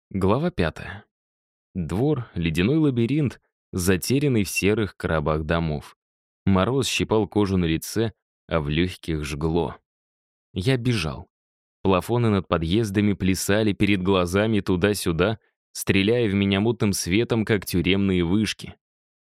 Глава 5. Двор, ледяной лабиринт, затерянный в серых коробах домов. Мороз щипал кожу на лице, а в легких жгло. Я бежал. Плафоны над подъездами плясали перед глазами туда-сюда, стреляя в меня мутным светом, как тюремные вышки.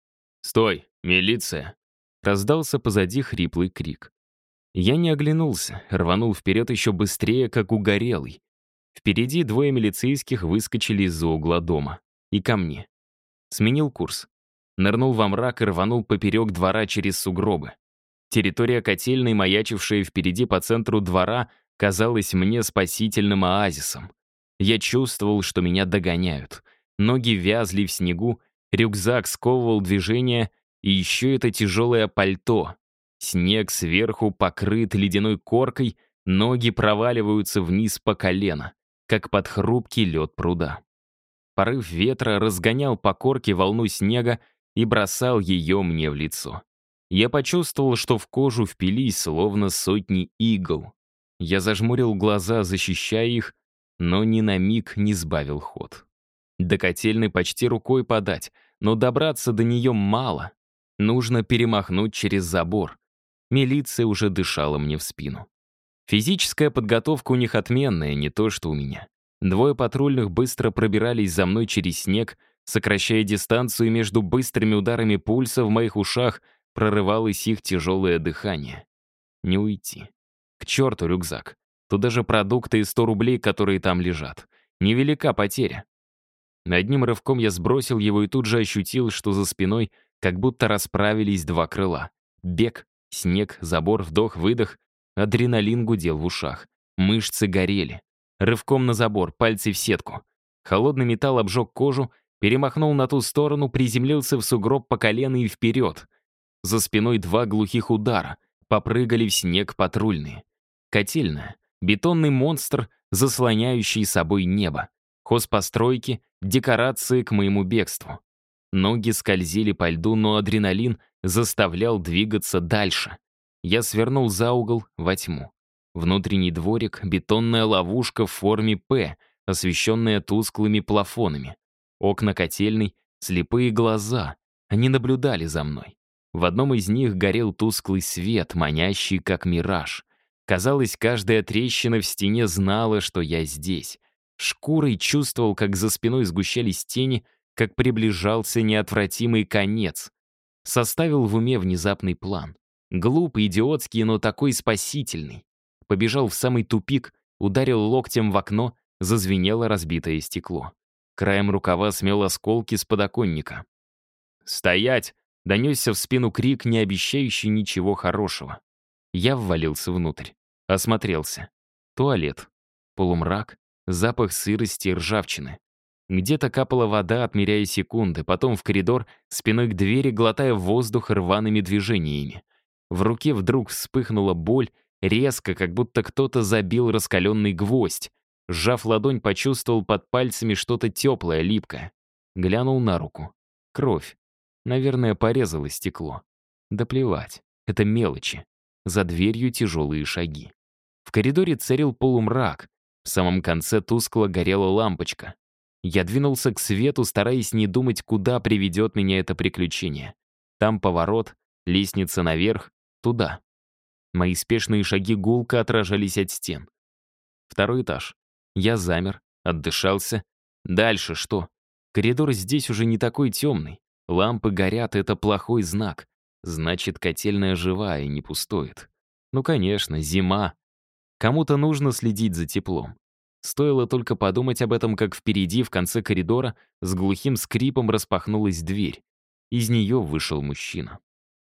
«Стой! Милиция!» Раздался позади хриплый крик. Я не оглянулся, рванул вперед еще быстрее, как угорелый. Впереди двое милицейских выскочили из-за угла дома. И ко мне. Сменил курс. Нырнул во мрак и рванул поперек двора через сугробы. Территория котельной, маячившая впереди по центру двора, казалась мне спасительным оазисом. Я чувствовал, что меня догоняют. Ноги вязли в снегу, рюкзак сковывал движение, и еще это тяжелое пальто. Снег сверху покрыт ледяной коркой, ноги проваливаются вниз по колено, как под хрупкий лед пруда. Порыв ветра разгонял по корке волну снега и бросал ее мне в лицо. Я почувствовал, что в кожу впились словно сотни игл. Я зажмурил глаза, защищая их, но ни на миг не сбавил ход. До котельной почти рукой подать, но добраться до нее мало. Нужно перемахнуть через забор. Милиция уже дышала мне в спину. Физическая подготовка у них отменная, не то что у меня. Двое патрульных быстро пробирались за мной через снег, сокращая дистанцию между быстрыми ударами пульса в моих ушах прорывалось их тяжелое дыхание. Не уйти. К черту рюкзак. Туда же продукты и 100 рублей, которые там лежат. Невелика потеря. Одним рывком я сбросил его и тут же ощутил, что за спиной как будто расправились два крыла. Бег, снег, забор, вдох-выдох. Адреналин гудел в ушах. Мышцы горели. Рывком на забор, пальцы в сетку. Холодный металл обжег кожу, перемахнул на ту сторону, приземлился в сугроб по колено и вперед. За спиной два глухих удара. Попрыгали в снег патрульные. Котельная. Бетонный монстр, заслоняющий собой небо. Хозпостройки, декорации к моему бегству. Ноги скользили по льду, но адреналин заставлял двигаться дальше. Я свернул за угол во тьму. Внутренний дворик — бетонная ловушка в форме «П», освещенная тусклыми плафонами. Окна котельной — слепые глаза. Они наблюдали за мной. В одном из них горел тусклый свет, манящий, как мираж. Казалось, каждая трещина в стене знала, что я здесь. Шкурой чувствовал, как за спиной сгущались тени, как приближался неотвратимый конец. Составил в уме внезапный план. Глупый, идиотский, но такой спасительный. Побежал в самый тупик, ударил локтем в окно, зазвенело разбитое стекло. Краем рукава смел осколки с подоконника. «Стоять!» — донесся в спину крик, не обещающий ничего хорошего. Я ввалился внутрь. Осмотрелся. Туалет. Полумрак. Запах сырости и ржавчины. Где-то капала вода, отмеряя секунды, потом в коридор, спиной к двери, глотая воздух рваными движениями. В руке вдруг вспыхнула боль, резко, как будто кто-то забил раскаленный гвоздь. Сжав ладонь, почувствовал под пальцами что-то теплое, липкое. Глянул на руку. Кровь. Наверное, порезало стекло. Да плевать, это мелочи. За дверью тяжелые шаги. В коридоре царил полумрак. В самом конце тускло горела лампочка. Я двинулся к свету, стараясь не думать, куда приведет меня это приключение. Там поворот, лестница наверх, туда. Мои спешные шаги гулко отражались от стен. Второй этаж. Я замер, отдышался. Дальше что? Коридор здесь уже не такой темный. Лампы горят, это плохой знак. Значит, котельная живая и не пустует. Ну, конечно, зима. Кому-то нужно следить за теплом. Стоило только подумать об этом, как впереди, в конце коридора, с глухим скрипом распахнулась дверь. Из нее вышел мужчина.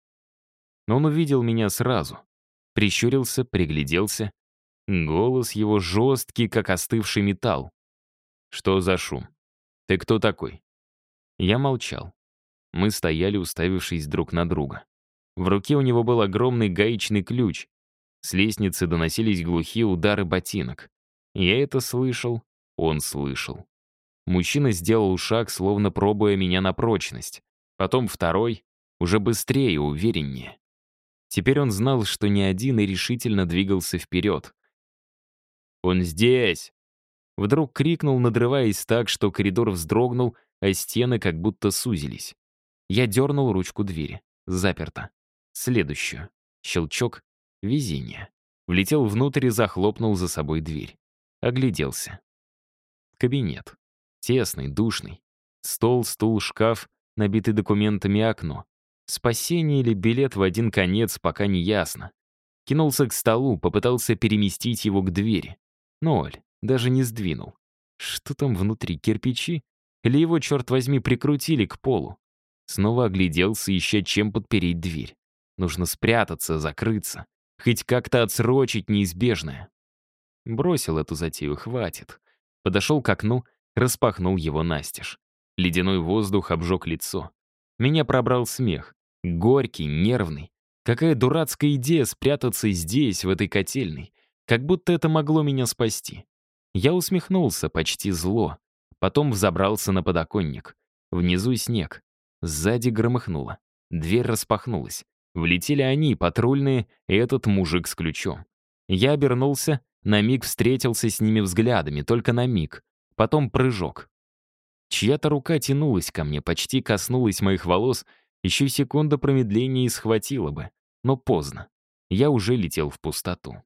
Он увидел меня сразу. Прищурился, пригляделся. Голос его жесткий, как остывший металл. «Что за шум? Ты кто такой?» Я молчал. Мы стояли, уставившись друг на друга. В руке у него был огромный гаечный ключ. С лестницы доносились глухие удары ботинок. Я это слышал, он слышал. Мужчина сделал шаг, словно пробуя меня на прочность. Потом второй, уже быстрее и увереннее. Теперь он знал, что не один, и решительно двигался вперед. «Он здесь!» Вдруг крикнул, надрываясь так, что коридор вздрогнул, а стены как будто сузились. Я дернул ручку двери. Заперто. Следующую. Щелчок. Везение. Влетел внутрь и захлопнул за собой дверь. Огляделся. Кабинет. Тесный, душный. Стол, стул, шкаф, набитый документами и окно. Спасение или билет в один конец, пока не ясно. Кинулся к столу, попытался переместить его к двери. Ноль. Даже не сдвинул. Что там внутри, кирпичи? Или его, черт возьми, прикрутили к полу? Снова огляделся, ища чем подпереть дверь. Нужно спрятаться, закрыться. Хоть как-то отсрочить неизбежное. Бросил эту затею, хватит. Подошел к окну, распахнул его настежь. Ледяной воздух обжег лицо. Меня пробрал смех. Горький, нервный. Какая дурацкая идея спрятаться здесь, в этой котельной. Как будто это могло меня спасти. Я усмехнулся, почти зло. Потом взобрался на подоконник. Внизу снег. Сзади громыхнуло. Дверь распахнулась. Влетели они, патрульные, и этот мужик с ключом. Я обернулся, на миг встретился с ними взглядами, только на миг. Потом прыжок. Чья-то рука тянулась ко мне, почти коснулась моих волос, еще секунда промедления и схватила бы. Но поздно. Я уже летел в пустоту.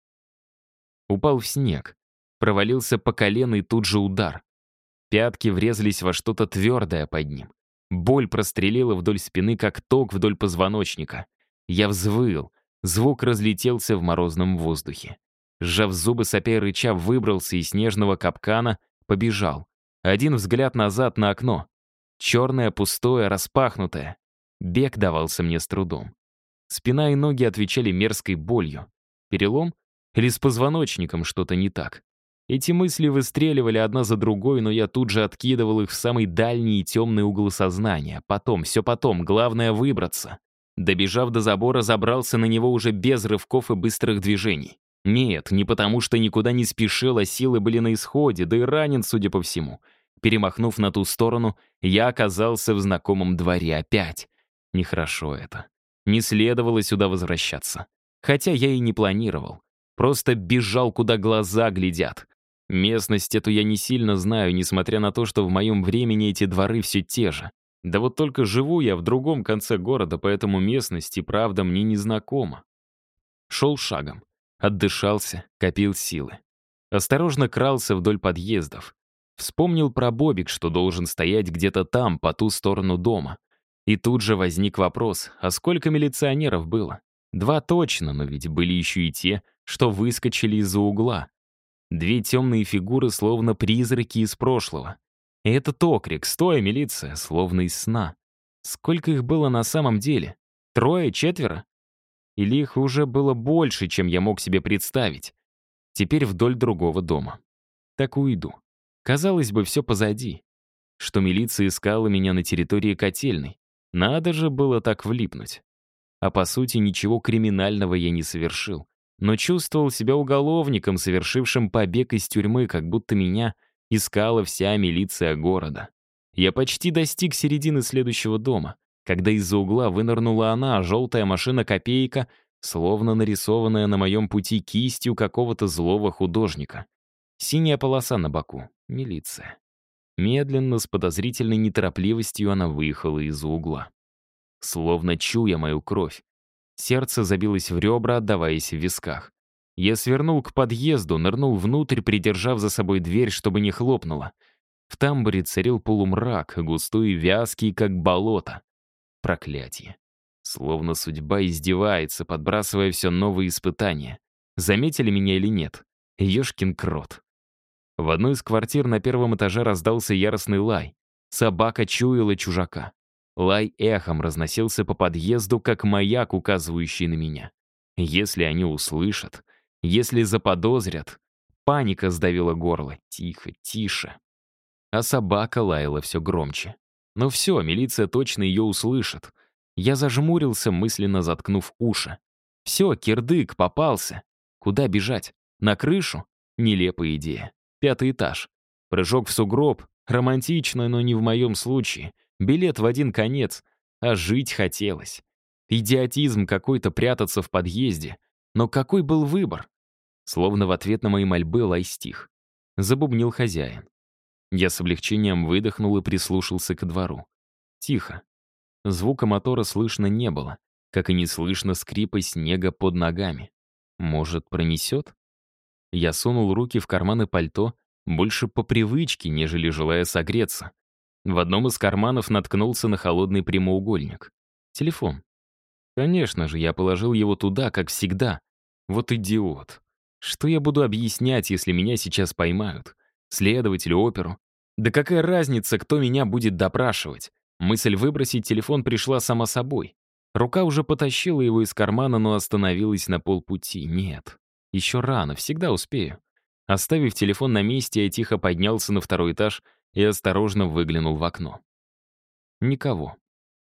Упал в снег. Провалился по колено и тут же удар. Пятки врезались во что-то твердое под ним. Боль прострелила вдоль спины, как ток вдоль позвоночника. Я взвыл. Звук разлетелся в морозном воздухе. Сжав зубы, сопя и рыча, выбрался из снежного капкана, побежал. Один взгляд назад на окно. Черное, пустое, распахнутое. Бег давался мне с трудом. Спина и ноги отвечали мерзкой болью. Перелом? Или с позвоночником что-то не так? Эти мысли выстреливали одна за другой, но я тут же откидывал их в самый дальний и темный угол сознания. Потом, все потом, главное — выбраться. Добежав до забора, забрался на него уже без рывков и быстрых движений. Нет, не потому что никуда не спешил, а силы были на исходе, да и ранен, судя по всему. Перемахнув на ту сторону, я оказался в знакомом дворе опять. Нехорошо это. Не следовало сюда возвращаться. Хотя я и не планировал. Просто бежал, куда глаза глядят. Местность эту я не сильно знаю, несмотря на то, что в моем времени эти дворы все те же. Да вот только живу я в другом конце города, поэтому местность и правда мне не знакома. Шел шагом. Отдышался, копил силы. Осторожно крался вдоль подъездов. Вспомнил про Бобик, что должен стоять где-то там, по ту сторону дома. И тут же возник вопрос, а сколько милиционеров было? 2 точно, но ведь были еще и те, что выскочили из-за угла. 2 темные фигуры, словно призраки из прошлого. И этот окрик, стоя, милиция, словно из сна. Сколько их было на самом деле? 3, 4? Или их уже было больше, чем я мог себе представить? Теперь вдоль другого дома. Так уйду. Казалось бы, все позади. Что милиция искала меня на территории котельной. Надо же было так влипнуть. А по сути, ничего криминального я не совершил. Но чувствовал себя уголовником, совершившим побег из тюрьмы, как будто меня искала вся милиция города. Я почти достиг середины следующего дома, когда из-за угла вынырнула она, желтая машина-копейка, словно нарисованная на моем пути кистью какого-то злого художника. Синяя полоса на боку. Милиция. Медленно, с подозрительной неторопливостью она выехала из-за угла. Словно чуя мою кровь. Сердце забилось в ребра, отдаваясь в висках. Я свернул к подъезду, нырнул внутрь, придержав за собой дверь, чтобы не хлопнула. В тамбуре царил полумрак, густой и вязкий, как болото. Проклятие. Словно судьба издевается, подбрасывая все новые испытания. Заметили меня или нет? Ёшкин крот. В одной из квартир на 1-м этаже раздался яростный лай. Собака чуяла чужака. Лай эхом разносился по подъезду, как маяк, указывающий на меня. Если они услышат, если заподозрят... Паника сдавила горло. Тихо, тише. А собака лаяла все громче. Ну все, милиция точно ее услышит. Я зажмурился, мысленно заткнув уши. Все, кирдык, попался. Куда бежать? На крышу? Нелепая идея. 5-й этаж. Прыжок в сугроб. Романтично, но не в моем случае. Билет в один конец. А жить хотелось. Идиотизм какой-то прятаться в подъезде. Но какой был выбор? Словно в ответ на мои мольбы лай стих. — забубнил хозяин. Я с облегчением выдохнул и прислушался к двору. Тихо. Звука мотора слышно не было, как и не слышно скрипа снега под ногами. Может, пронесет? Я сунул руки в карманы пальто, больше по привычке, нежели желая согреться. В одном из карманов наткнулся на холодный прямоугольник. Телефон. Конечно же, я положил его туда, как всегда. Вот идиот. Что я буду объяснять, если меня сейчас поймают? Следователю, оперу? Да какая разница, кто меня будет допрашивать? Мысль выбросить телефон пришла сама собой. Рука уже потащила его из кармана, но остановилась на полпути. Нет, еще рано, всегда успею. Оставив телефон на месте, я тихо поднялся на второй этаж и осторожно выглянул в окно. Никого.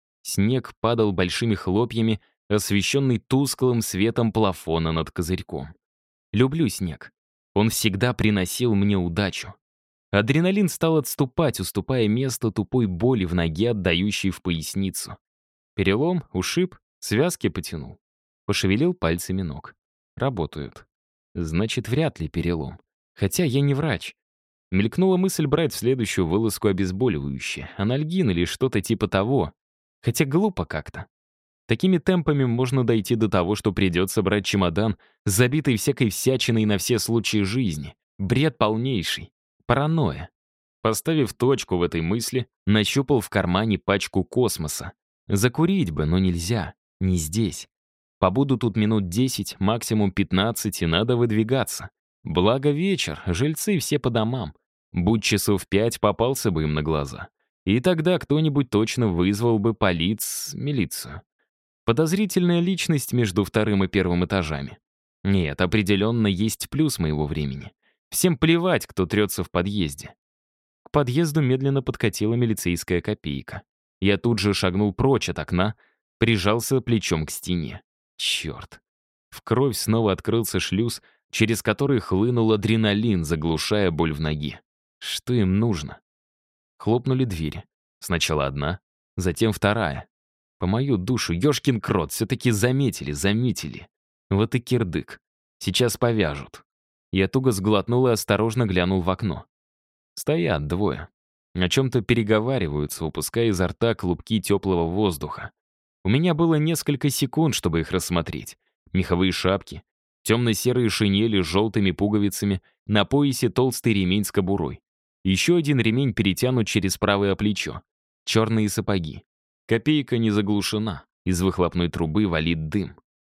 Снег падал большими хлопьями, освещенный тусклым светом плафона над козырьком. Люблю снег. Он всегда приносил мне удачу. Адреналин стал отступать, уступая место тупой боли в ноге, отдающей в поясницу. Перелом, ушиб, связки потянул. Пошевелил пальцами ног. Работают. Значит, вряд ли перелом. Хотя я не врач. Мелькнула мысль брать в следующую вылазку обезболивающее, анальгин или что-то типа того. Хотя глупо как-то. Такими темпами можно дойти до того, что придется брать чемодан, забитый всякой всячиной на все случаи жизни. Бред полнейший. Паранойя. Поставив точку в этой мысли, нащупал в кармане пачку космоса. Закурить бы, но нельзя. Не здесь. Побуду тут минут 10, максимум 15, и надо выдвигаться. Благо вечер, жильцы все по домам. Будь часов 5, попался бы им на глаза. И тогда кто-нибудь точно вызвал бы милицию. Подозрительная личность между вторым и первым этажами. Нет, определенно есть плюс моего времени. Всем плевать, кто трется в подъезде. К подъезду медленно подкатила милицейская копейка. Я тут же шагнул прочь от окна, прижался плечом к стене. Черт. В кровь снова открылся шлюз, через который хлынул адреналин, заглушая боль в ноге. Что им нужно? Хлопнули двери. Сначала одна, затем вторая. По мою душу, ёшкин крот, все-таки заметили. Вот и кирдык. Сейчас повяжут. Я туго сглотнул и осторожно глянул в окно. Стоят двое. О чем-то переговариваются, выпуская изо рта клубки теплого воздуха. У меня было несколько секунд, чтобы их рассмотреть. Меховые шапки, темно-серые шинели с желтыми пуговицами, на поясе толстый ремень с кобурой. Еще один ремень перетянут через правое плечо. Черные сапоги. Копейка не заглушена. Из выхлопной трубы валит дым.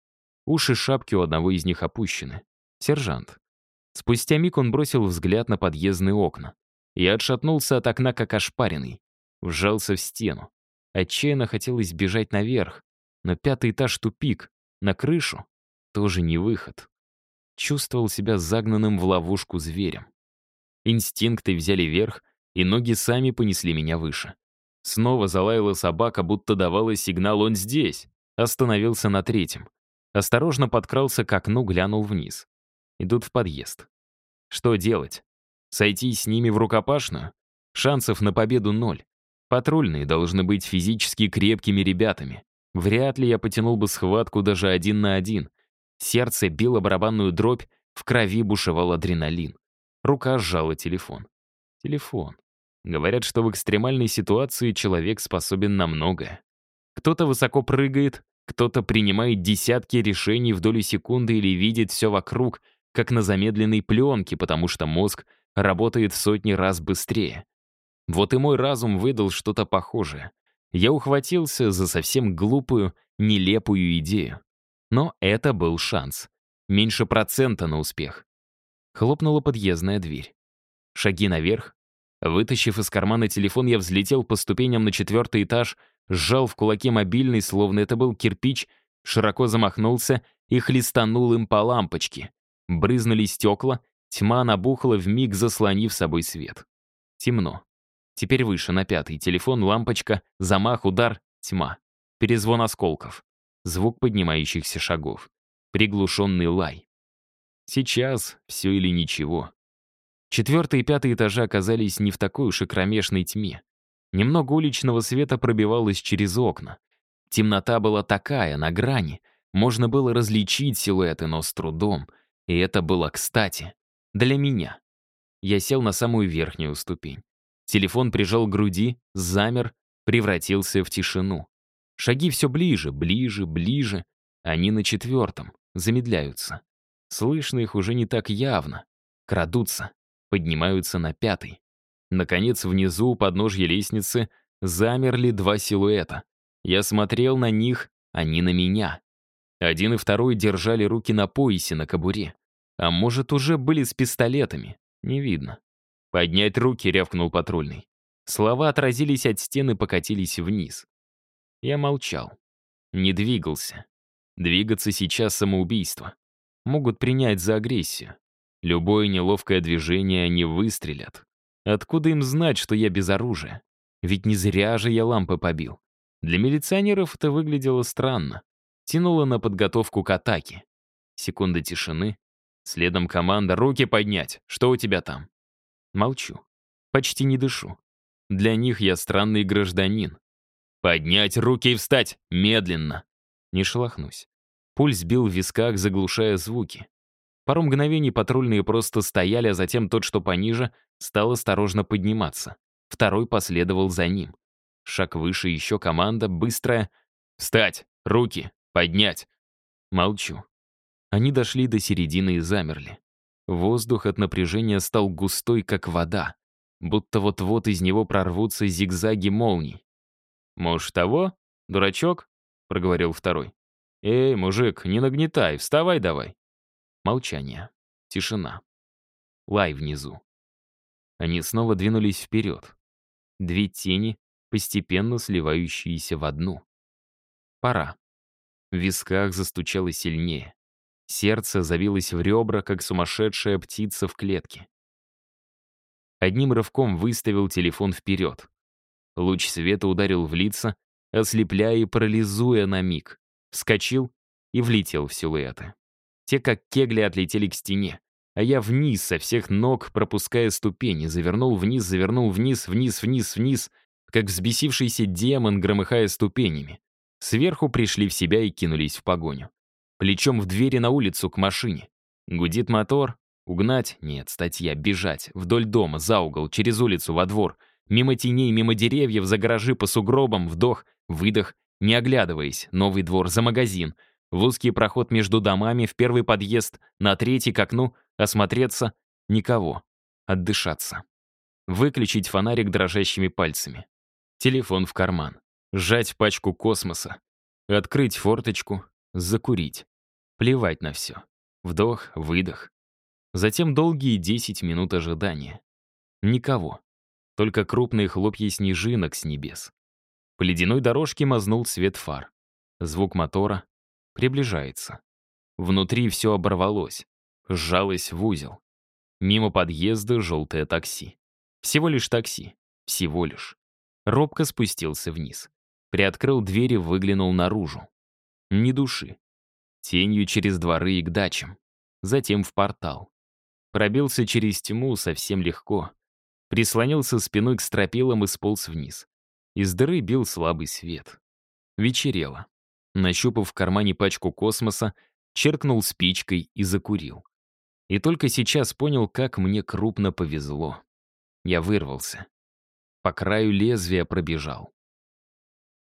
Уши шапки у одного из них опущены. Сержант. Спустя миг он бросил взгляд на подъездные окна. Я отшатнулся от окна, как ошпаренный. Вжался в стену. Отчаянно хотелось бежать наверх. Но 5-й этаж тупик. На крышу тоже не выход. Чувствовал себя загнанным в ловушку зверем. Инстинкты взяли верх, и ноги сами понесли меня выше. Снова залаяла собака, будто давала сигнал «он здесь». Остановился на 3-м. Осторожно подкрался к окну, глянул вниз. Идут в подъезд. Что делать? Сойтись с ними в рукопашную? Шансов на победу 0. Патрульные должны быть физически крепкими ребятами. Вряд ли я потянул бы схватку даже 1 на 1. Сердце било барабанную дробь, в крови бушевал адреналин. Рука сжала телефон. Телефон. Говорят, что в экстремальной ситуации человек способен на многое. Кто-то высоко прыгает, кто-то принимает десятки решений в долю секунды или видит все вокруг, как на замедленной пленке, потому что мозг работает в сотни раз быстрее. Вот и мой разум выдал что-то похожее. Я ухватился за совсем глупую, нелепую идею. Но это был шанс. Меньше процента на успех. Хлопнула подъездная дверь. Шаги наверх. Вытащив из кармана телефон, я взлетел по ступеням на 4-й этаж, сжал в кулаке мобильный, словно это был кирпич, широко замахнулся и хлестанул им по лампочке. Брызнули стекла, тьма набухла, вмиг заслонив собой свет. Темно. Теперь выше, на 5-й. Телефон, лампочка, замах, удар, тьма. Перезвон осколков. Звук поднимающихся шагов. Приглушенный лай. Сейчас все или ничего. 4-й и 5-й этажи оказались не в такой уж и кромешной тьме. Немного уличного света пробивалось через окна. Темнота была такая, на грани. Можно было различить силуэты, но с трудом. И это было кстати. Для меня. Я сел на самую верхнюю ступень. Телефон прижал к груди, замер, превратился в тишину. Шаги все ближе, ближе, ближе. Они на 4-м, замедляются. Слышно их уже не так явно. Крадутся, поднимаются на 5-й. Наконец, внизу, у подножья лестницы, замерли 2 силуэта. Я смотрел на них, они на меня. Один и второй держали руки на поясе, на кобуре. А может, уже были с пистолетами. Не видно. «Поднять руки!» — рявкнул патрульный. Слова отразились от стены, покатились вниз. Я молчал. Не двигался. Двигаться сейчас самоубийство. Могут принять за агрессию. Любое неловкое движение они выстрелят. Откуда им знать, что я без оружия? Ведь не зря же я лампы побил. Для милиционеров это выглядело странно. Тянуло на подготовку к атаке. Секунда тишины. Следом команда «Руки поднять! Что у тебя там?» Молчу. Почти не дышу. Для них я странный гражданин. «Поднять руки и встать! Медленно!» Не шелохнусь. Пульс бил в висках, заглушая звуки. Пару мгновений патрульные просто стояли, а затем тот, что пониже, стал осторожно подниматься. Второй последовал за ним. Шаг выше, еще команда, быстрая. «Встать! Руки! Поднять!» Молчу. Они дошли до середины и замерли. Воздух от напряжения стал густой, как вода. Будто вот-вот из него прорвутся зигзаги молний. «Может, того? Дурачок?» — проговорил второй. «Эй, мужик, не нагнетай, вставай давай». Молчание. Тишина. Лай внизу. Они снова двинулись вперед. 2 тени, постепенно сливающиеся в одну. Пора. В висках застучало сильнее. Сердце забилось в ребра, как сумасшедшая птица в клетке. Одним рывком выставил телефон вперед. Луч света ударил в лица, ослепляя и парализуя на миг. Вскочил и влетел в силуэты. Те, как кегли, отлетели к стене, а я вниз со всех ног, пропуская ступени, завернул вниз, вниз, вниз, вниз, вниз, как взбесившийся демон, громыхая ступенями. Сверху пришли в себя и кинулись в погоню. Плечом в двери на улицу к машине. Гудит мотор. Угнать? Нет, статья. Бежать. Вдоль дома, за угол, через улицу, во двор. Мимо теней, мимо деревьев, за гаражи, по сугробам. Вдох, выдох, не оглядываясь. Новый двор, за магазин. В узкий проход между домами, в первый подъезд, на 3-й к окну. Осмотреться. Никого. Отдышаться. Выключить фонарик дрожащими пальцами. Телефон в карман. Сжать пачку космоса. Открыть форточку. Закурить. Плевать на все. Вдох, выдох. Затем долгие 10 минут ожидания. Никого. Только крупные хлопья снежинок с небес. По ледяной дорожке мазнул свет фар. Звук мотора приближается. Внутри все оборвалось. Сжалось в узел. Мимо подъезда желтое такси. Всего лишь такси. Всего лишь. Робко спустился вниз. Приоткрыл дверь и выглянул наружу. Ни души. Тенью через дворы и к дачам. Затем в портал. Пробился через тьму совсем легко. Прислонился спиной к стропилам и сполз вниз. Из дыры бил слабый свет. Вечерело. Нащупав в кармане пачку космоса, черкнул спичкой и закурил. И только сейчас понял, как мне крупно повезло. Я вырвался. По краю лезвия пробежал.